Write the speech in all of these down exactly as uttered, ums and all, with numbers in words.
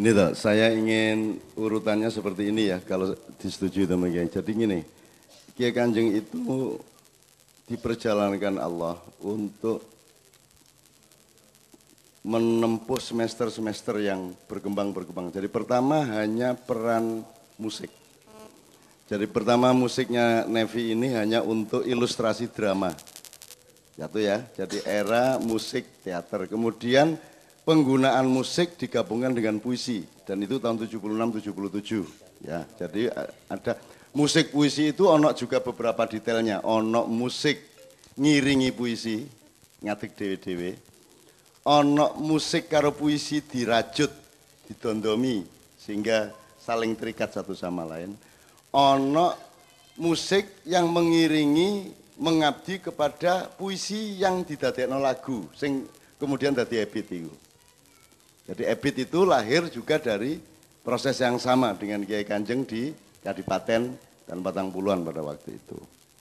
Ini toh, saya ingin urutannya seperti ini ya, kalau disetujui teman Kiai. Jadi gini, Kiai Kanjeng itu diperjalankan Allah untuk menempuh semester-semester yang berkembang-berkembang. Jadi pertama hanya peran musik. Jadi pertama musiknya Nevi ini hanya untuk ilustrasi drama. Jatuh ya, jadi era musik teater. Kemudian penggunaan musik digabungkan dengan puisi, dan itu tahun tujuh puluh enam tujuh puluh tujuh ya. Jadi ada musik puisi itu ono juga beberapa detailnya, ono musik ngiringi puisi ngatik dewe-dewe, ono musik karo puisi dirajut didondomi sehingga saling terikat satu sama lain, ono musik yang mengiringi mengabdi kepada puisi yang didadekno lagu sing kemudian dadi ebit itu. Jadi ebit itu lahir juga dari proses yang sama dengan Kiai Kanjeng di Kadipaten dan Patang Puluhan pada waktu itu.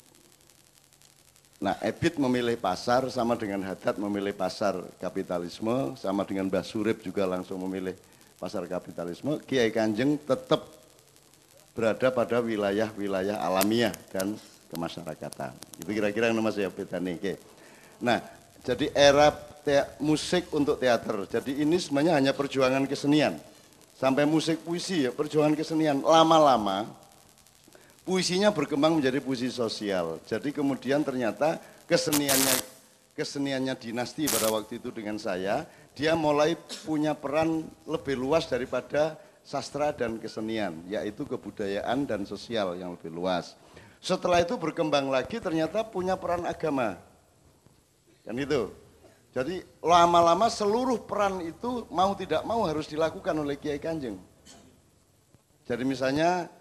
Nah, ebit memilih pasar sama dengan Haddad memilih pasar kapitalisme, sama dengan Mbah Surip juga langsung memilih pasar kapitalisme. Kiai Kanjeng tetap berada pada wilayah-wilayah alamiah dan kemasyarakatan. Itu kira-kira yang nama saya beda nih. Oke. Nah, jadi era Te musik untuk teater. Jadi ini sebenarnya hanya perjuangan kesenian. Sampai musik puisi ya, perjuangan kesenian. Lama-lama puisinya berkembang menjadi puisi sosial. Jadi kemudian ternyata keseniannya keseniannya dinasti pada waktu itu dengan saya, dia mulai punya peran lebih luas daripada sastra dan kesenian, yaitu kebudayaan dan sosial yang lebih luas. Setelah itu berkembang lagi ternyata punya peran agama. Kan itu. Jadi lama-lama seluruh peran itu mau tidak mau harus dilakukan oleh Kiai Kanjeng. Jadi misalnya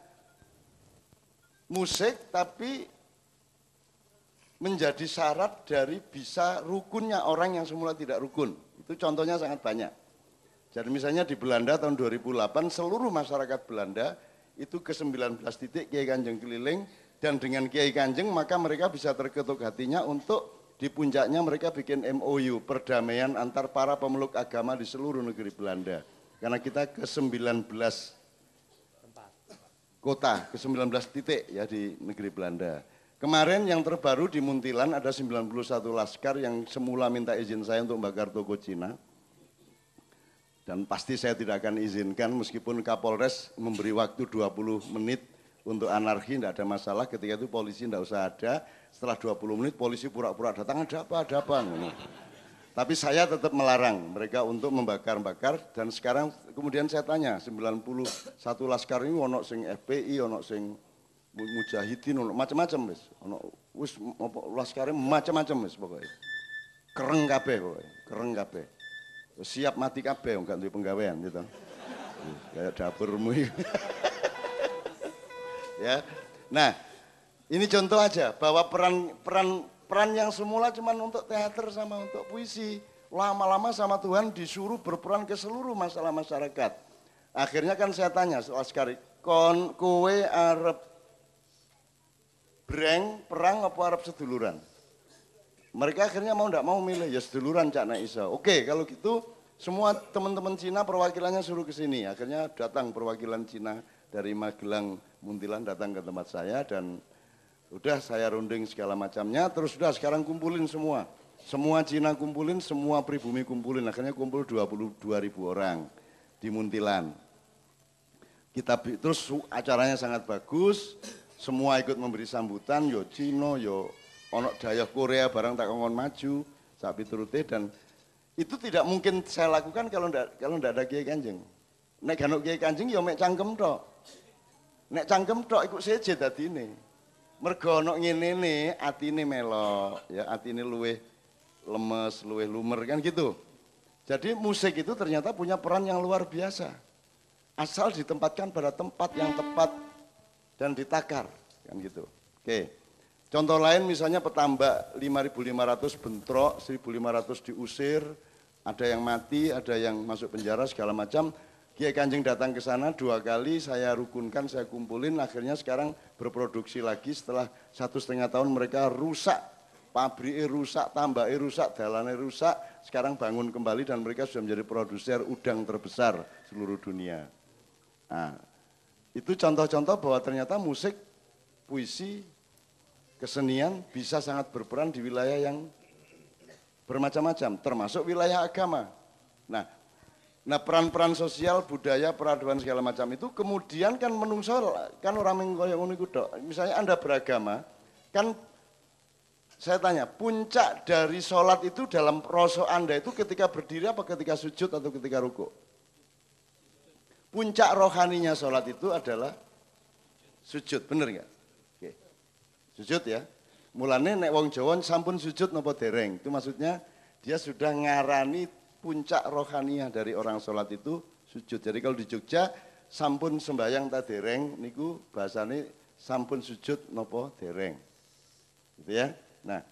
musik tapi menjadi syarat dari bisa rukunnya orang yang semula tidak rukun. Itu contohnya sangat banyak. Jadi misalnya di Belanda tahun dua ribu delapan seluruh masyarakat Belanda itu ke sembilan belas titik Kiai Kanjeng keliling, dan dengan Kiai Kanjeng maka mereka bisa terketuk hatinya untuk di puncaknya mereka bikin M O U, perdamaian antar para pemeluk agama di seluruh negeri Belanda. Karena kita ke sembilan belas kota, ke sembilan belas titik ya di negeri Belanda. Kemarin yang terbaru di Muntilan ada sembilan puluh satu laskar yang semula minta izin saya untuk membakar toko Cina. Dan pasti saya tidak akan izinkan meskipun Kapolres memberi waktu dua puluh menit untuk anarki, tidak ada masalah. Ketika itu polisi tidak usah ada. Setelah dua puluh menit polisi pura-pura datang, ada apa, ada apa. Tapi saya tetap melarang mereka untuk membakar-bakar. Dan sekarang kemudian saya tanya, sembilan puluh satu laskar ini ono sing F P I, ono sing Mujahidin, ono macam-macam wis. Ono wis laskare macam-macam wis pokoknya. Kereng kabeh pokoknya, kereng kabeh. Siap mati kabeh enggak duwe penggawean gitu. Kayak dapurmu. Ya. Nah, ini contoh aja bahwa peran peran peran yang semula cuma untuk teater sama untuk puisi, lama-lama sama Tuhan disuruh berperan ke seluruh masalah masyarakat. Akhirnya kan saya tanya soal sekali, kon kowe arep breng perang apa arep seduluran? Mereka akhirnya mau enggak mau milih ya seduluran cak nek iso. Oke, kalau gitu semua teman-teman Cina perwakilannya suruh ke sini. Akhirnya datang perwakilan Cina dari Magelang, Muntilan datang ke tempat saya dan udah saya runding segala macamnya, terus udah sekarang kumpulin semua. Semua Cina kumpulin, semua pribumi kumpulin, akhirnya kumpul dua puluh dua ribu orang di Muntilan. Kita terus acaranya sangat bagus, semua ikut memberi sambutan, yo Cina, yo ono daya Korea barang tak kongkon maju, sapi turute, dan itu tidak mungkin saya lakukan kalau ndak kalau ndak ada Kiai Kanjeng. Nek gak ono Kiai Kanjeng yo mek cangkem tok. Nek cangkem tok iku seje dadine. Mergo ono ngene-ne atine melok, ya atine luweh lemes, luweh lumer kan gitu. Jadi musik itu ternyata punya peran yang luar biasa. Asal ditempatkan pada tempat yang tepat dan ditakar kan gitu. Oke. Contoh lain misalnya petambak lima ribu lima ratus bentrok, seribu lima ratus diusir, ada yang mati, ada yang masuk penjara segala macam. Kiai Kanjeng datang ke sana dua kali, saya rukunkan, saya kumpulin, akhirnya sekarang berproduksi lagi setelah satu setengah tahun mereka rusak pabriknya rusak, tambaknya rusak, dalannya rusak, sekarang bangun kembali dan mereka sudah menjadi produser udang terbesar seluruh dunia. Nah, itu contoh-contoh bahwa ternyata musik, puisi, kesenian bisa sangat berperan di wilayah yang bermacam-macam, termasuk wilayah agama. Nah, nah peran-peran sosial, budaya, peradaban segala macam itu kemudian kan menungso kan orang mengkoyo ngono iku tok. Misalnya Anda beragama, kan saya tanya, puncak dari sholat itu dalam rasa Anda itu ketika berdiri apa ketika sujud atau ketika rukuk? Puncak rohaninya sholat itu adalah sujud, bener nggak? Oke. Sujud ya. Mulane nek wong Jawa sampun sujud napa dereng? Itu maksudnya dia sudah ngarani puncak rohaniah dari orang sholat itu sujud. Jadi kalau di Jogja sampun sembayang ta dereng niku bahasane sampun sujud napa dereng. Gitu ya. Nah,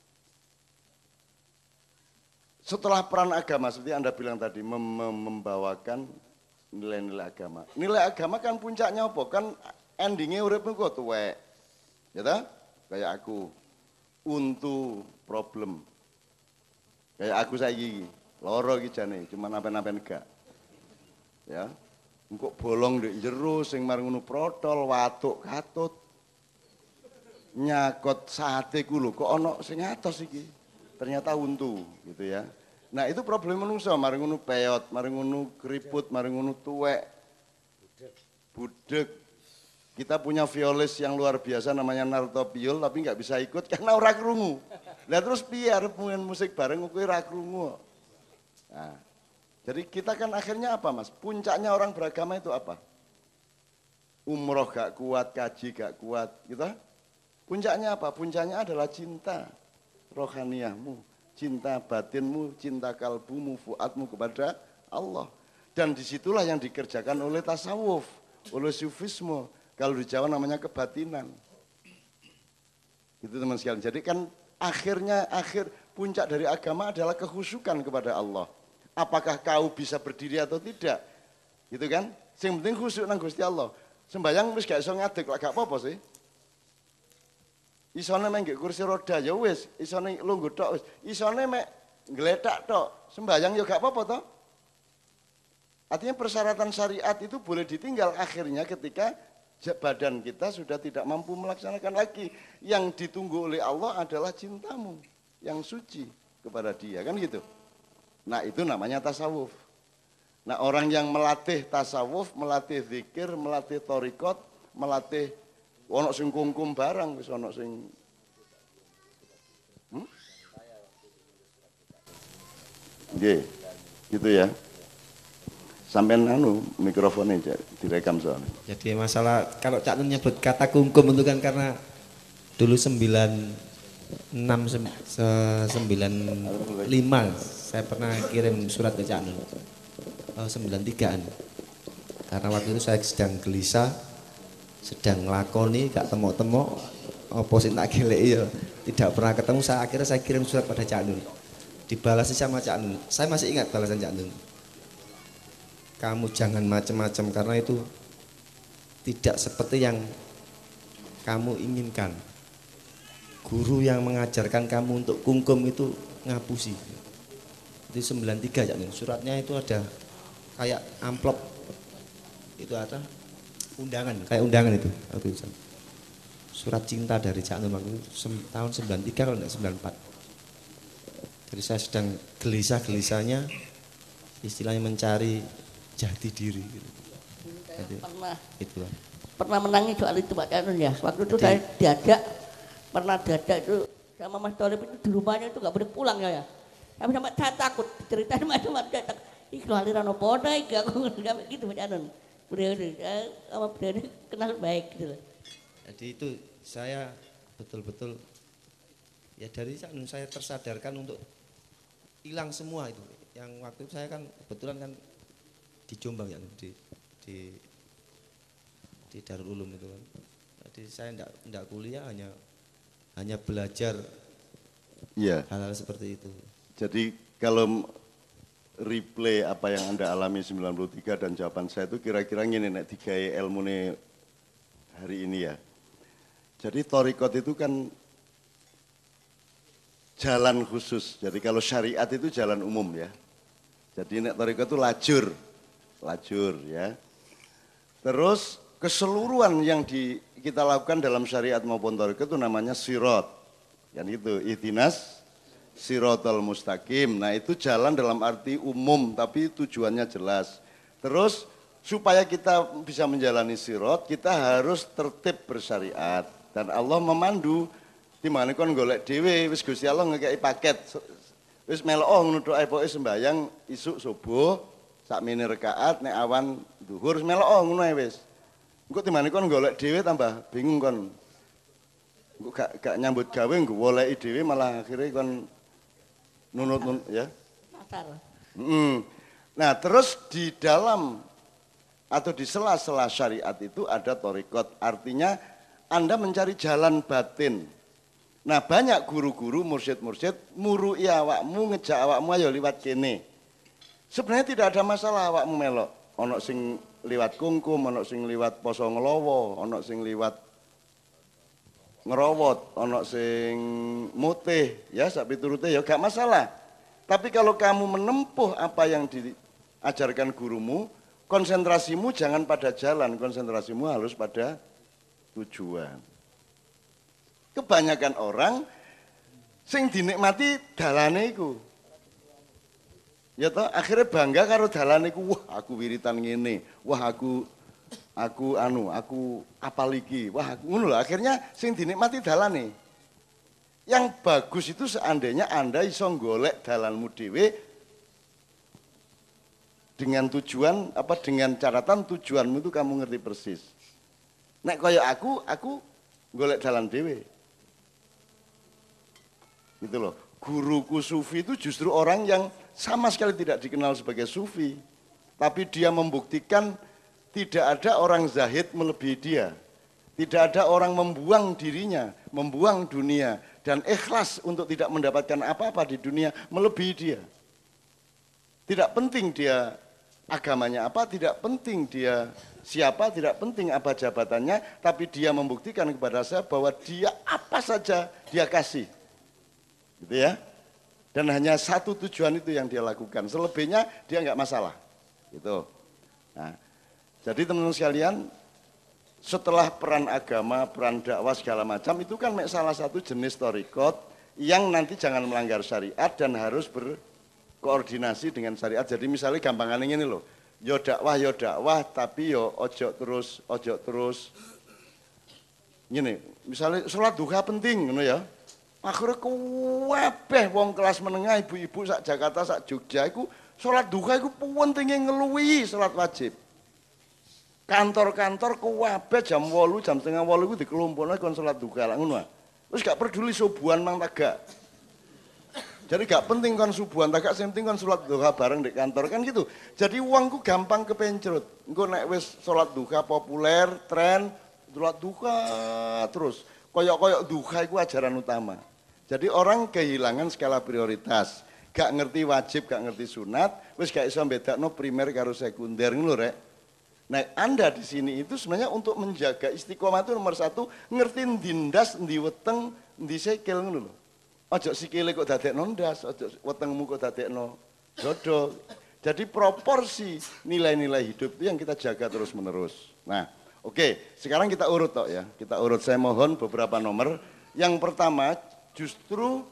setelah peran agama seperti Anda bilang tadi mem membawakan nilai-nilai agama. Nilai agama kan puncaknya apa? Kan endingnya uripmu kok tuwek. Ya ta? Kayak aku untu problem. Kayak aku saiki loro iki jane, cuma napen-napen gak. Ya. Engko bolong ndek jero sing mari ngono protol, watuk katut. Nyakot sate ku lho kok ana sing atos iki. Ternyata untu gitu ya. Nah, itu problem menungso, mari ngono peot, mari ngono keriput, mari ngono tuwek. Budek. Kita punya violis yang luar biasa namanya Narto Piul tapi nggak bisa ikut karena ora krungu. Lah terus piye arep main musik bareng kuwi ora krungu. Nah, jadi kita kan akhirnya apa Mas? Puncaknya orang beragama itu apa? Umroh gak kuat, kaji gak kuat, gitu. Puncaknya apa? Puncaknya adalah cinta rohaniahmu, cinta batinmu, cinta kalbumu, fuadmu kepada Allah. Dan disitulah yang dikerjakan oleh tasawuf, oleh sufisme. Kalau di Jawa namanya kebatinan. Itu teman sekalian. Jadi kan akhirnya, akhir puncak dari agama adalah kehusukan kepada Allah. Apakah kau bisa berdiri atau tidak? Gitu kan? Yang penting khusyuk nang Gusti Allah. Sembayang wis gak iso ngadeg, gak apa-apa sih. Isone mek nggih kursi roda ya wis, isone lungguh tok wis. Isone mek ngletak tok, sembayang ya gak apa-apa toh. Artinya persyaratan syariat itu boleh ditinggal akhirnya ketika badan kita sudah tidak mampu melaksanakan lagi. Yang ditunggu oleh Allah adalah cintamu yang suci kepada Dia, kan gitu. Nah, itu namanya tasawuf. Nah, orang yang melatih tasawuf, melatih zikir, melatih thariqat, melatih ono sing kungkum barang wis ono sing hmm? Nggih, gitu ya. Sampean anu mikrofonnya direkam soalnya. Jadi masalah kalau Cak Nun nyebut kata kungkum itu kan karena dulu sembilan enam sembilan lima saya pernah kirim surat ke Cak Nun. Oh, sembilan tigaan. Karena waktu itu saya sedang gelisah, sedang ngelakoni gak temok-temok apa sing tak geleki ya tidak pernah ketemu. Saya akhirnya saya kirim surat pada Cak Nun, dibalas sama Cak Nun. Saya masih ingat balasan Cak Nun, kamu jangan macam-macam karena itu tidak seperti yang kamu inginkan. Guru yang mengajarkan kamu untuk kungkum itu ngapusi. Itu sembilan tiga Cak Nun. Suratnya itu ada kayak amplop, itu ada undangan, kayak undangan itu. Surat cinta dari Cak Nun waktu itu tahun sembilan tiga kalau enggak sembilan empat. Jadi saya sedang gelisah-gelisahnya, istilahnya mencari jati diri. Jadi, pernah itu pernah menangis soal itu Pak Cak Nun ya. Waktu itu Jadi, saya diajak, pernah diajak itu sama Mas Tolip itu di rumahnya itu nggak boleh pulang ya. ya. Tapi sama saya takut ceritain macam-macam takut. Ih kalau aliran apa naik aku nggak gitu Pak Cak Nun. Beliau sama beliau kenal baik gitu loh. Jadi itu saya betul-betul ya dari Cak Nun saya tersadarkan untuk hilang semua itu. Yang waktu itu saya kan kebetulan kan di Jombang ya, di di di Darul Ulum itu kan. Jadi saya enggak enggak kuliah, hanya hanya belajar Iya. hal-hal seperti itu. Jadi kalau replay apa yang Anda alami sembilan puluh tiga dan jawaban saya itu kira-kira ngene nek digawe ilmune hari ini ya. Jadi thariqat itu kan jalan khusus. Jadi kalau syariat itu jalan umum ya. Jadi nek tarekat itu lajur, lajur ya. Terus keseluruhan yang di, kita lakukan dalam syariat maupun tarekat itu namanya sirat. Yang itu ihdinas siratal mustaqim. Nah itu jalan dalam arti umum tapi tujuannya jelas. Terus supaya kita bisa menjalani sirat, kita harus tertib bersyariat. Dan Allah memandu, dimana kon golek dhewe, wis Gusti Allah ngekei paket. Wis melok ngono tok ae pokoke sembayang isuk subuh, sakmene rakaat nek awan zuhur wis melok ngono ae wis. Engko dimana kon golek dhewe tambah bingung kon. Engko gak gak nyambut gawe nggo goleki dhewe malah akhirnya kon nunut-nunut ya. Pasar. Hmm. Nah, terus di dalam atau di sela-sela syariat itu ada torikot, artinya Anda mencari jalan batin. Nah banyak guru-guru, mursyid-mursyid, murui awakmu, ngejak awakmu ayo liwat kene. Sebenarnya tidak ada masalah awakmu melok. Ono sing liwat kungkum, ono sing liwat poso ngelowo, ono sing liwat ngerowot, ono sing mutih, ya sak piturute ya gak masalah. Tapi kalau kamu menempuh apa yang diajarkan gurumu, konsentrasimu jangan pada jalan, konsentrasimu harus pada tujuan. Kebanyakan orang sing dinikmati dalane iku. Ya toh, akhirnya bangga karo dalane iku, wah aku wiritan ngene, wah aku aku anu, aku apal iki, wah aku ngono lho, akhirnya sing dinikmati dalane. Yang bagus itu seandainya Anda iso golek dalanmu dhewe dengan tujuan apa dengan catatan tujuanmu itu kamu ngerti persis. Nek kaya aku, aku golek dalan dhewe. Gitu loh. Guruku sufi itu justru orang yang sama sekali tidak dikenal sebagai sufi, tapi dia membuktikan tidak ada orang zahid melebihi dia. Tidak ada orang membuang dirinya, membuang dunia dan ikhlas untuk tidak mendapatkan apa-apa di dunia melebihi dia. Tidak penting dia agamanya apa, tidak penting dia siapa, tidak penting apa jabatannya, tapi dia membuktikan kepada saya bahwa dia apa saja dia kasih. Gitu ya. Dan hanya satu tujuan itu yang dia lakukan, selebihnya dia nggak masalah. Gitu. Nah, jadi teman-teman sekalian, setelah peran agama, peran dakwah segala macam, itu kan salah satu jenis torikot yang nanti jangan melanggar syariat dan harus ber koordinasi dengan syariat. Jadi misalnya gampangannya ini loh, yo dakwah yo dakwah tapi yo ojo terus ojo terus gini, misalnya sholat duha penting ngono ya. Akhirnya kuwabeh wong kelas menengah ibu-ibu sak Jakarta sak Jogja iku sholat duha iku pentingnya ngeluwi sholat wajib. Kantor-kantor kuwabeh jam wolu jam setengah wolu iku dikelompokno kon sholat duha lah ngono. Terus gak peduli subuhan mang tagak. Jadi gak penting kan subuhan tagak, sing penting kan sholat duha bareng di kantor kan gitu. Jadi uangku gampang kepencrut. Engko nek wis sholat duha populer, tren, sholat duha terus. Koyok-koyok duha itu ajaran utama. Jadi orang kehilangan skala prioritas. Gak ngerti wajib, gak ngerti sunat, wis gak iso bedakno primer karo sekunder ngono rek. Nah, Anda di sini itu sebenarnya untuk menjaga istiqomah itu nomor satu, ngerti ndindas, ndi weteng, ndi sikil ngono lho. Ojo sikile kok dadekno ndas, ojo wetengmu kok dadekno dodo. Jadi proporsi nilai-nilai hidup itu yang kita jaga terus-menerus. Nah, oke, sekarang kita urut tok ya. Kita urut, saya mohon beberapa nomor. Yang pertama, justru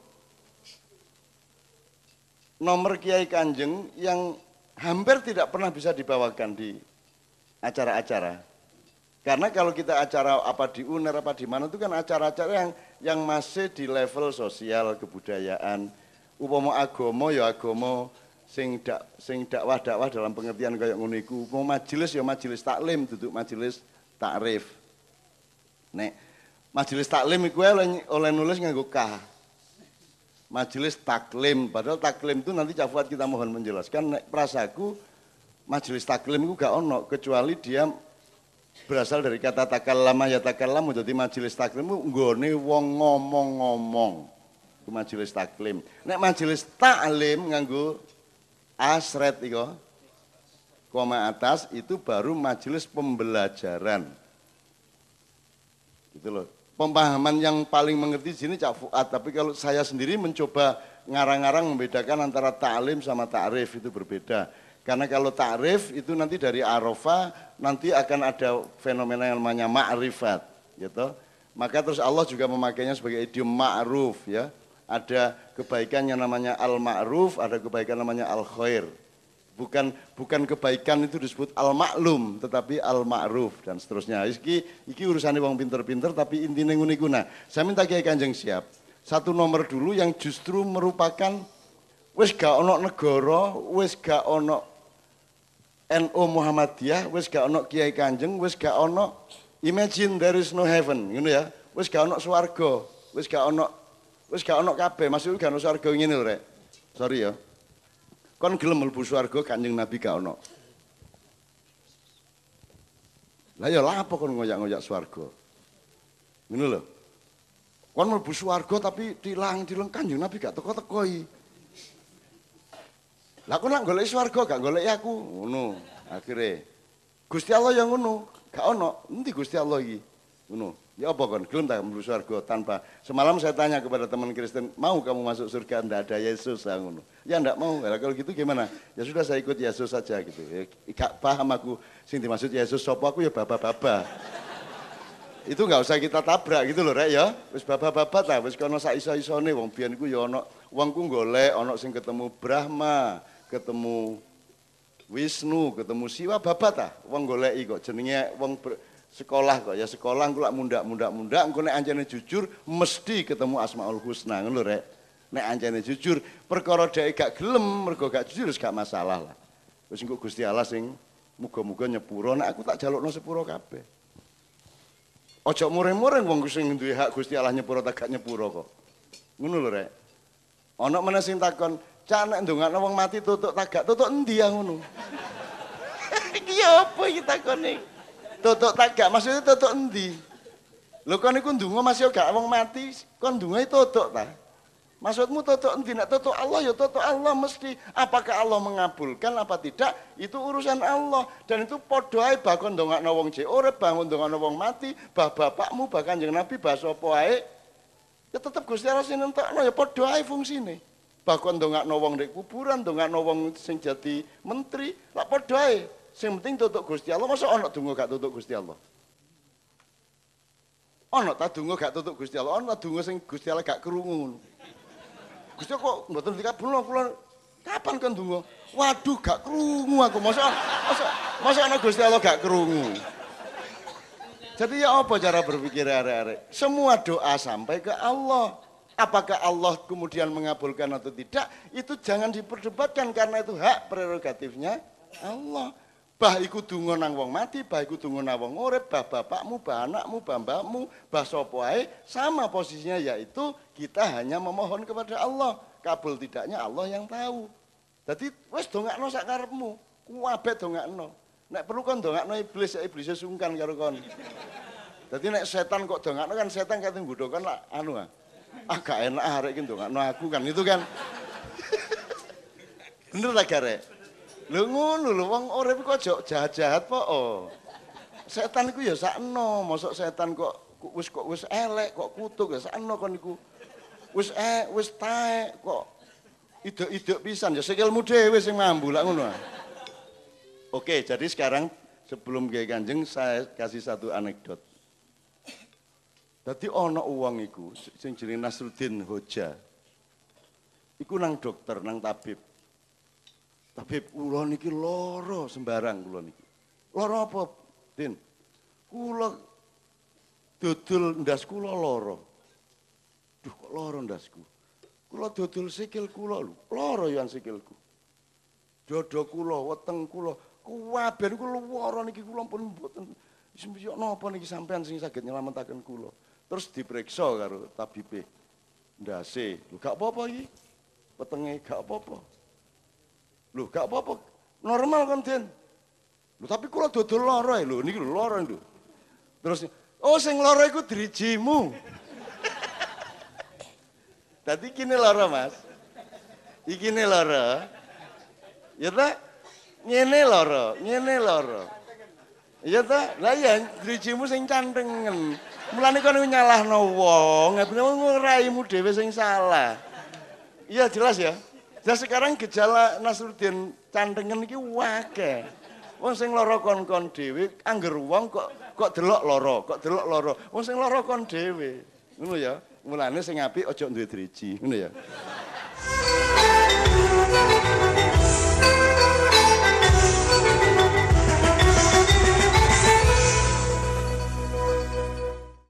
nomor Kiai Kanjeng yang hampir tidak pernah bisa dibawakan di acara-acara. Karena kalau kita acara apa di U N E R apa di mana itu kan acara-acara yang yang masih di level sosial kebudayaan. Upama agama ya agama sing dak sing dakwah-dakwah dalam pengertian kayak ngono iku. Upama majelis ya majelis taklim duduk majelis takrif. Nek majelis taklim iku oleh, oleh nulis nganggo K. Majelis taklim, padahal taklim itu nanti Cafuat kita mohon menjelaskan. Nek prasaku majelis taklim itu gak ono kecuali dia berasal dari kata takallama ya takallamu. Jadi majelis taklim itu nggone wong ngomong-ngomong. Itu majelis taklim. Nek majelis taklim nganggo asret iko koma atas itu baru majelis pembelajaran. Gitu loh. pemahaman yang paling mengerti di sini Cak Fuad, tapi kalau saya sendiri mencoba ngarang-ngarang membedakan antara ta'lim sama ta'rif itu berbeda. Karena kalau ta'rif itu nanti dari Arafah nanti akan ada fenomena yang namanya ma'rifat, gitu. Maka terus Allah juga memakainya sebagai idiom ma'ruf, ya. Ada kebaikan yang namanya al-ma'ruf, ada kebaikan namanya al-khair. Bukan bukan kebaikan itu disebut al-maklum, tetapi al-ma'ruf dan seterusnya. Iki iki urusannya wong pinter-pinter, tapi intinya nguniku. Nah, saya minta Kiai Kanjeng siap. Satu nomor dulu yang justru merupakan wis gak ono negara, wis gak ono N U Muhammadiyah, wis gak ono Kiai Kanjeng, wis gak ono imagine there is no heaven, ngono ya. Wis gak ono swarga, wis gak ono wis gak ono kabeh, maksudku gak ono swarga ngene lho, Rek. Sorry ya. Kon gelem mlebu swarga Kanjeng Nabi gak ono. Lah ya lha apa kon ngoyak-ngoyak swarga? Ngono lho. Kon mlebu swarga tapi tilang-tilang Kanjeng Nabi gak teko-teko iki. Lah kon nak golek swarga gak golek aku, ngono. Akhire Gusti Allah yang ngono, gak ono. Endi Gusti Allah iki? Ngono. Ya apa kon gelem tak mlebu swarga tanpa. Semalam saya tanya kepada teman Kristen, mau kamu masuk surga ndak ada Yesus ah, ngono. Ya ndak mau. Lah kalau gitu gimana? Ya sudah saya ikut Yesus saja gitu. Ya, gak paham aku sing dimaksud Yesus sapa aku ya baba-baba. Itu enggak usah kita tabrak gitu loh, Rek ya. Wis baba-baba ta, wis kono sak iso-isone wong biyen iku ya ono wongku golek ono sing ketemu Brahma, ketemu Wisnu, ketemu Siwa baba ta. Wong goleki kok jenenge wong sekolah kok ya sekolah engko lak mundak-mundak-mundak engko nek anjene jujur mesti ketemu Asmaul Husna ngono lho Rek. Nek anjene jujur perkara dhek gak gelem mergo gak jujur wis gak masalah lah. Wis engko Gusti Allah sing muga-muga nyepuro nek aku tak jalukno sepuro kabeh. Ojo mureng-mureng wong sing duwe hak Gusti Allah nyepuro tak gak nyepuro kok. Ngono lho Rek. Ana meneh sing takon, "Cak nek ndongakno wong mati tutuk tak gak tutuk endi ya ngono?" Iki apa iki takone? Tutuk tak gak maksudnya tutuk endi? Lho kon iku ndonga masih gak wong mati, kon ndonga tutuk ta? Maksudmu tutuk endi? Nek tutuk Allah ya tutuk Allah mesti. Apakah Allah mengabulkan apa tidak? Itu urusan Allah. Dan itu padha ae bah kon ndongakno wong jek urip, bah ndongakno wong mati, bah bapakmu, bah Kanjeng Nabi, bah sapa ae. Ya tetep Gusti Allah sing nentokno ya padha ae fungsine. Bah kon ndongakno wong ndek kuburan, ndongakno wong sing jadi menteri, lak padha ae. Sing penting tutuk Gusti Allah, masa ana donga gak tutuk Gusti Allah? Ana ta donga gak tutuk Gusti Allah, ana donga sing Gusti Allah gak krungu. Gusti kok mboten dikabulno kula kapan kan donga? Waduh gak krungu aku, masa masa masa ana Gusti Allah gak krungu. Jadi ya apa cara berpikir arek-arek? Semua doa sampai ke Allah. Apakah Allah kemudian mengabulkan atau tidak? Itu jangan diperdebatkan karena itu hak prerogatifnya Allah. Bah iku donga nang wong mati, bah iku donga nang wong urip, bah bapakmu, bah anakmu, bah mbakmu, bah sapa ae, sama posisinya yaitu kita hanya memohon kepada Allah. Kabul tidaknya Allah yang tahu. Jadi wis dongakno sak karepmu, kuwabeh dongakno. Nek perlu kon dongakno iblis, iblis sungkan karo kon. Dadi nek setan kok dongakno kan setan kate nggodhokon lak anu ah. Ah gak enak arek iki dongakno aku kan itu kan. Bener ta garek? Lho ngono lho wong urip kok aja jahat-jahat po. Oh. Setan iku ya sakno, mosok setan kok wis kok wis elek, kok kutuk ya sakno kon iku. Wis eh wis taek kok idek-idek pisan ya sikilmu dhewe sing mambu lak ngono. Oke, jadi sekarang sebelum Kiai Kanjeng saya kasih satu anekdot. Dadi ana wong iku sing jenenge Nasruddin Hoja. Iku nang dokter, nang tabib. Tabib kula niki lara sembarang kula niki. Lara apa, Din? Kula dodol ndas kula lara. Duh kok lara ndasku. Kula dodol sikil kula lho, lara yo sikilku. Dada kula, weteng kula, kuwaben kula lara niki kula pun mboten wis yo napa niki sampean sing saged nyelametaken kula. Terus diperiksa karo tabibe. Ndase, lho gak apa-apa iki. Wetenge gak apa-apa. Lho gak apa-apa. Normal kan, Den. Lho tapi kula dodol lara lho, niki lho lara lho. Terus oh sing lara iku drijimu. Tadi kini lara Mas. Iki ne lara. Ya ta? Ngene lara, ngene lara. Ya ta? Lah ya drijimu sing cantengen. Mulane kon nyalahno wong, ngene raimu dhewe sing salah. Iya jelas ya. Nah sekarang gejala Nasruddin Cantengen iki akeh. Wong sing lara kon-kon dhewe, angger wong kok kok delok lara, kok delok lara. Wong sing lara kon dhewe. Ngono ya. Mulane sing apik aja duwe driji, ngono ya.